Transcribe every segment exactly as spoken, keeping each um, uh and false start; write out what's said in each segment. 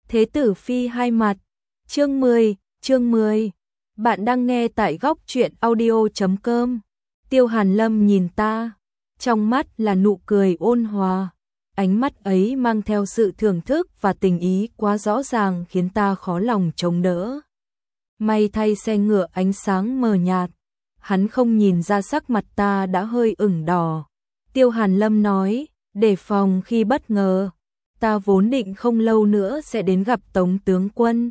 Thế tử phi hai mặt. Chương mười, chương mười. Bạn đang nghe tại góc truyện audio chấm com. Tiêu Hàn Lâm nhìn ta, trong mắt là nụ cười ôn hòa, ánh mắt ấy mang theo sự thưởng thức và tình ý quá rõ ràng khiến ta khó lòng chống đỡ. May thay xe ngựa ánh sáng mờ nhạt, hắn không nhìn ra sắc mặt ta đã hơi ửng đỏ. Tiêu Hàn Lâm nói, đề phòng khi bất ngờ, ta vốn định không lâu nữa sẽ đến gặp Tống tướng quân.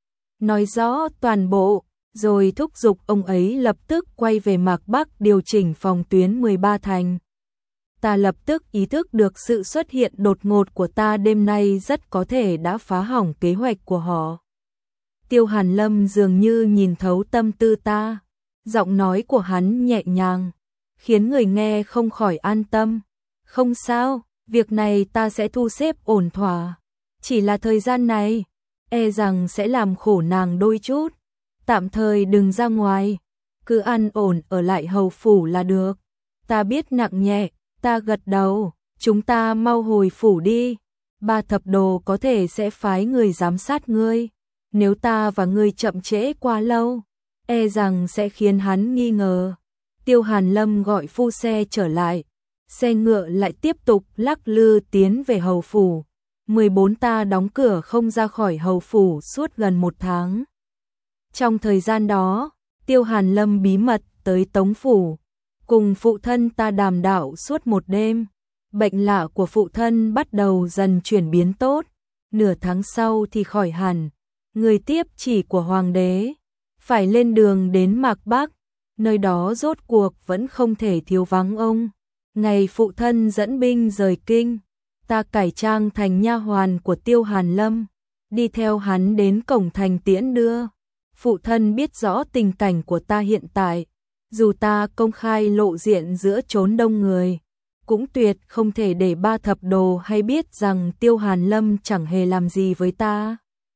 Nói rõ toàn bộ, rồi thúc giục ông ấy lập tức quay về Mạc Bắc điều chỉnh phòng tuyến mười ba thành. Ta lập tức ý thức được sự xuất hiện đột ngột của ta đêm nay rất có thể đã phá hỏng kế hoạch của họ. Tiêu Hàn Lâm dường như nhìn thấu tâm tư ta, giọng nói của hắn nhẹ nhàng, khiến người nghe không khỏi an tâm. Không sao, việc này ta sẽ thu xếp ổn thỏa. Chỉ là thời gian này, e rằng sẽ làm khổ nàng đôi chút. Tạm thời đừng ra ngoài, cứ an ổn ở lại hầu phủ là được. Ta biết nặng nhẹ, ta gật đầu, chúng ta mau hồi phủ đi. Ba thập đồ có thể sẽ phái người giám sát ngươi. Nếu ta và ngươi chậm trễ quá lâu, e rằng sẽ khiến hắn nghi ngờ. Tiêu Hàn Lâm gọi phu xe trở lại, xe ngựa lại tiếp tục lắc lư tiến về hầu phủ. mười bốn ta đóng cửa không ra khỏi hầu phủ suốt gần một tháng. Trong thời gian đó, Tiêu Hàn Lâm bí mật tới Tống phủ, cùng phụ thân ta đàm đạo suốt một đêm. Bệnh lạ của phụ thân bắt đầu dần chuyển biến tốt, nửa tháng sau thì khỏi hẳn. Người tiếp chỉ của hoàng đế, phải lên đường đến Mạc Bắc, nơi đó rốt cuộc vẫn không thể thiếu vắng ông. Ngày phụ thân dẫn binh rời kinh, ta cải trang thành nha hoàn của Tiêu Hàn Lâm, đi theo hắn đến cổng thành tiễn đưa. Phụ thân biết rõ tình cảnh của ta hiện tại, dù ta công khai lộ diện giữa chốn đông người, cũng tuyệt không thể để ba thập đồ hay biết rằng Tiêu Hàn Lâm chẳng hề làm gì với ta.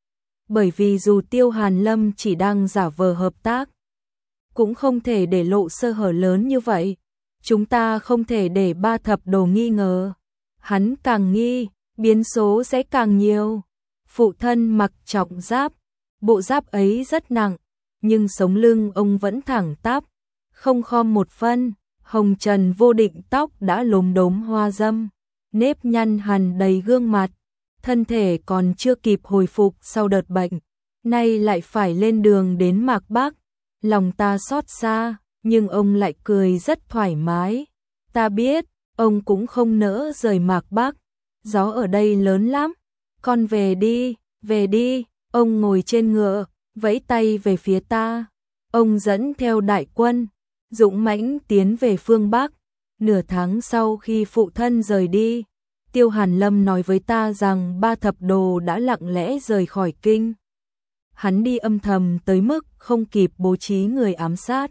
Bởi vì dù Tiêu Hàn Lâm chỉ đang giả vờ hợp tác, cũng không thể để lộ sơ hở lớn như vậy. Chúng ta không thể để ba thập đồ nghi ngờ. Hắn càng nghi, biến số sẽ càng nhiều. Phụ thân mặc trọng giáp, bộ giáp ấy rất nặng, nhưng sống lưng ông vẫn thẳng tắp, không khom một phân. Hồng trần vô định, tóc đã lốm đốm hoa râm, nếp nhăn hằn đầy gương mặt. Thân thể còn chưa kịp hồi phục sau đợt bệnh, nay lại phải lên đường đến Mạc Bắc. Lòng ta xót xa, nhưng ông lại cười rất thoải mái. Ta biết, ông cũng không nỡ rời Mạc Bắc, gió ở đây lớn lắm. Con về đi, về đi. Ông ngồi trên ngựa, vẫy tay về phía ta. Ông dẫn theo đại quân, dũng mãnh tiến về phương Bắc. Nửa tháng sau khi phụ thân rời đi, Tiêu Hàn Lâm nói với ta rằng ba thập đồ đã lặng lẽ rời khỏi kinh. Hắn đi âm thầm tới mức không kịp bố trí người ám sát.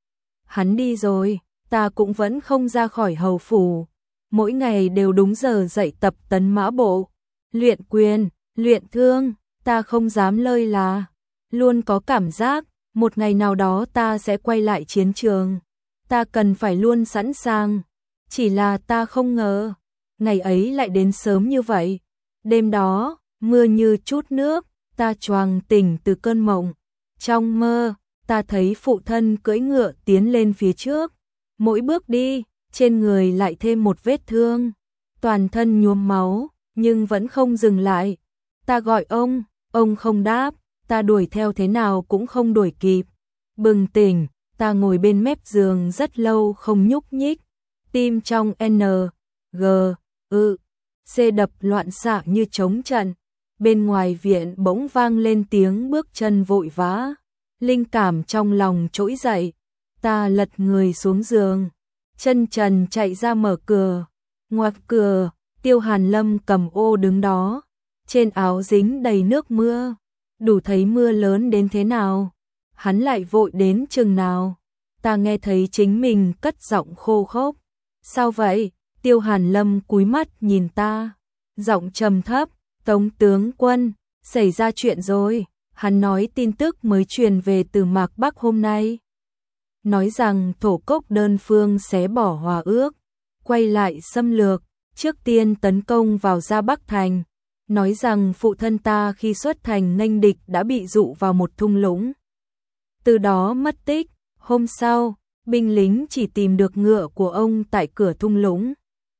Hắn đi rồi, ta cũng vẫn không ra khỏi hầu phủ. Mỗi ngày đều đúng giờ dậy tập tấn mã bộ, luyện quyền, luyện thương. Ta không dám lơi là, luôn có cảm giác một ngày nào đó ta sẽ quay lại chiến trường. Ta cần phải luôn sẵn sàng. Chỉ là ta không ngờ ngày ấy lại đến sớm như vậy. Đêm đó, mưa như chút nước, ta choàng tỉnh từ cơn mộng. Trong mơ, ta thấy phụ thân cưỡi ngựa tiến lên phía trước. Mỗi bước đi, trên người lại thêm một vết thương. Toàn thân nhuốm máu, nhưng vẫn không dừng lại. Ta gọi ông, ông không đáp, ta đuổi theo thế nào cũng không đuổi kịp. Bừng tỉnh, ta ngồi bên mép giường rất lâu không nhúc nhích. Tim trong N, G, ư, C đập loạn xạ như trống trận. Bên ngoài viện bỗng vang lên tiếng bước chân vội vã. Linh cảm trong lòng trỗi dậy. Ta lật người xuống giường, chân trần chạy ra mở cửa. Ngoặt cửa, Tiêu Hàn Lâm cầm ô đứng đó, trên áo dính đầy nước mưa, đủ thấy mưa lớn đến thế nào. Hắn lại vội đến chừng nào. Ta nghe thấy chính mình cất giọng khô khốc. Sao vậy? Tiêu Hàn Lâm cúi mắt nhìn ta, giọng trầm thấp. Tống tướng quân, xảy ra chuyện rồi. Hắn nói tin tức mới truyền về từ Mạc Bắc hôm nay, nói rằng thổ cốc đơn phương xé bỏ hòa ước, quay lại xâm lược, trước tiên tấn công vào Gia Bắc thành. nói rằng phụ thân ta khi xuất thành nghênh địch đã bị dụ vào một thung lũng. Từ đó mất tích, hôm sau, binh lính chỉ tìm được ngựa của ông tại cửa thung lũng.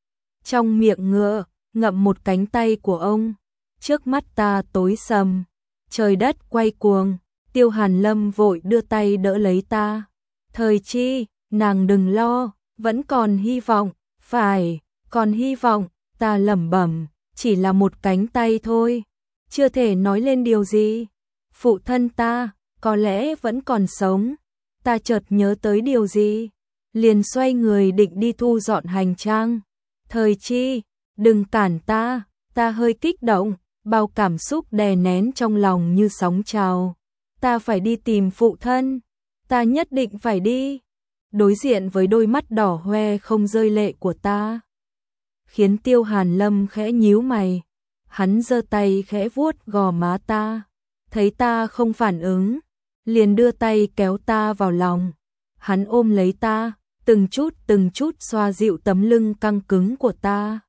Trong miệng ngựa, ngậm một cánh tay của ông. Trước mắt ta tối sầm, trời đất quay cuồng, Tiêu Hàn Lâm vội đưa tay đỡ lấy ta. Thời Chi, nàng đừng lo, vẫn còn hy vọng, phải, còn hy vọng, ta lẩm bẩm, chỉ là một cánh tay thôi, chưa thể nói lên điều gì. Phụ thân ta, có lẽ vẫn còn sống. Ta chợt nhớ tới điều gì, liền xoay người định đi thu dọn hành trang. Thời Chi, đừng cản ta, ta hơi kích động, bao cảm xúc đè nén trong lòng như sóng trào. Ta phải đi tìm phụ thân, ta nhất định phải đi. Đối diện với đôi mắt đỏ hoe không rơi lệ của ta, khiến Tiêu Hàn Lâm khẽ nhíu mày. Hắn giơ tay khẽ vuốt gò má ta, thấy ta không phản ứng, liền đưa tay kéo ta vào lòng. Hắn ôm lấy ta, từng chút từng chút xoa dịu tấm lưng căng cứng của ta.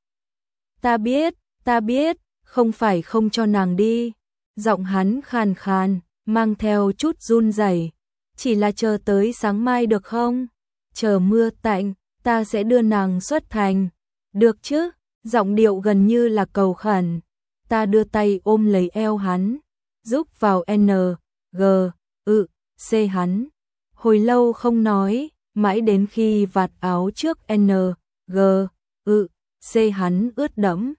Ta biết, ta biết, không phải không cho nàng đi. Giọng hắn khàn khàn, mang theo chút run rẩy. Chỉ là chờ tới sáng mai được không? Chờ mưa tạnh, ta sẽ đưa nàng xuất thành. Được chứ? Giọng điệu gần như là cầu khẩn. Ta đưa tay ôm lấy eo hắn, giúp vào N, G, ự, C hắn. Hồi lâu không nói, mãi đến khi vạt áo trước N, G, ự, C hắn ướt đẫm,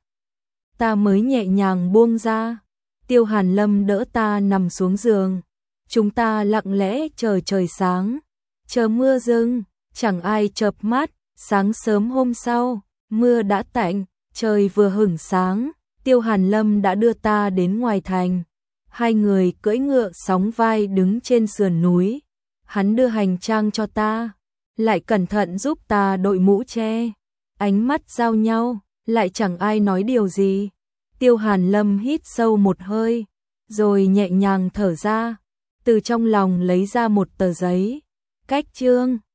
ta mới nhẹ nhàng buông ra. Tiêu Hàn Lâm đỡ ta nằm xuống giường. Chúng ta lặng lẽ chờ trời sáng, chờ mưa dừng, chẳng ai chợp mắt. Sáng sớm hôm sau, mưa đã tạnh, trời vừa hửng sáng, Tiêu Hàn Lâm đã đưa ta đến ngoài thành. Hai người cưỡi ngựa sóng vai đứng trên sườn núi. Hắn đưa hành trang cho ta, lại cẩn thận giúp ta đội mũ che. Ánh mắt giao nhau, lại chẳng ai nói điều gì. Tiêu Hàn Lâm hít sâu một hơi, rồi nhẹ nhàng thở ra, từ trong lòng lấy ra một tờ giấy. Cách chương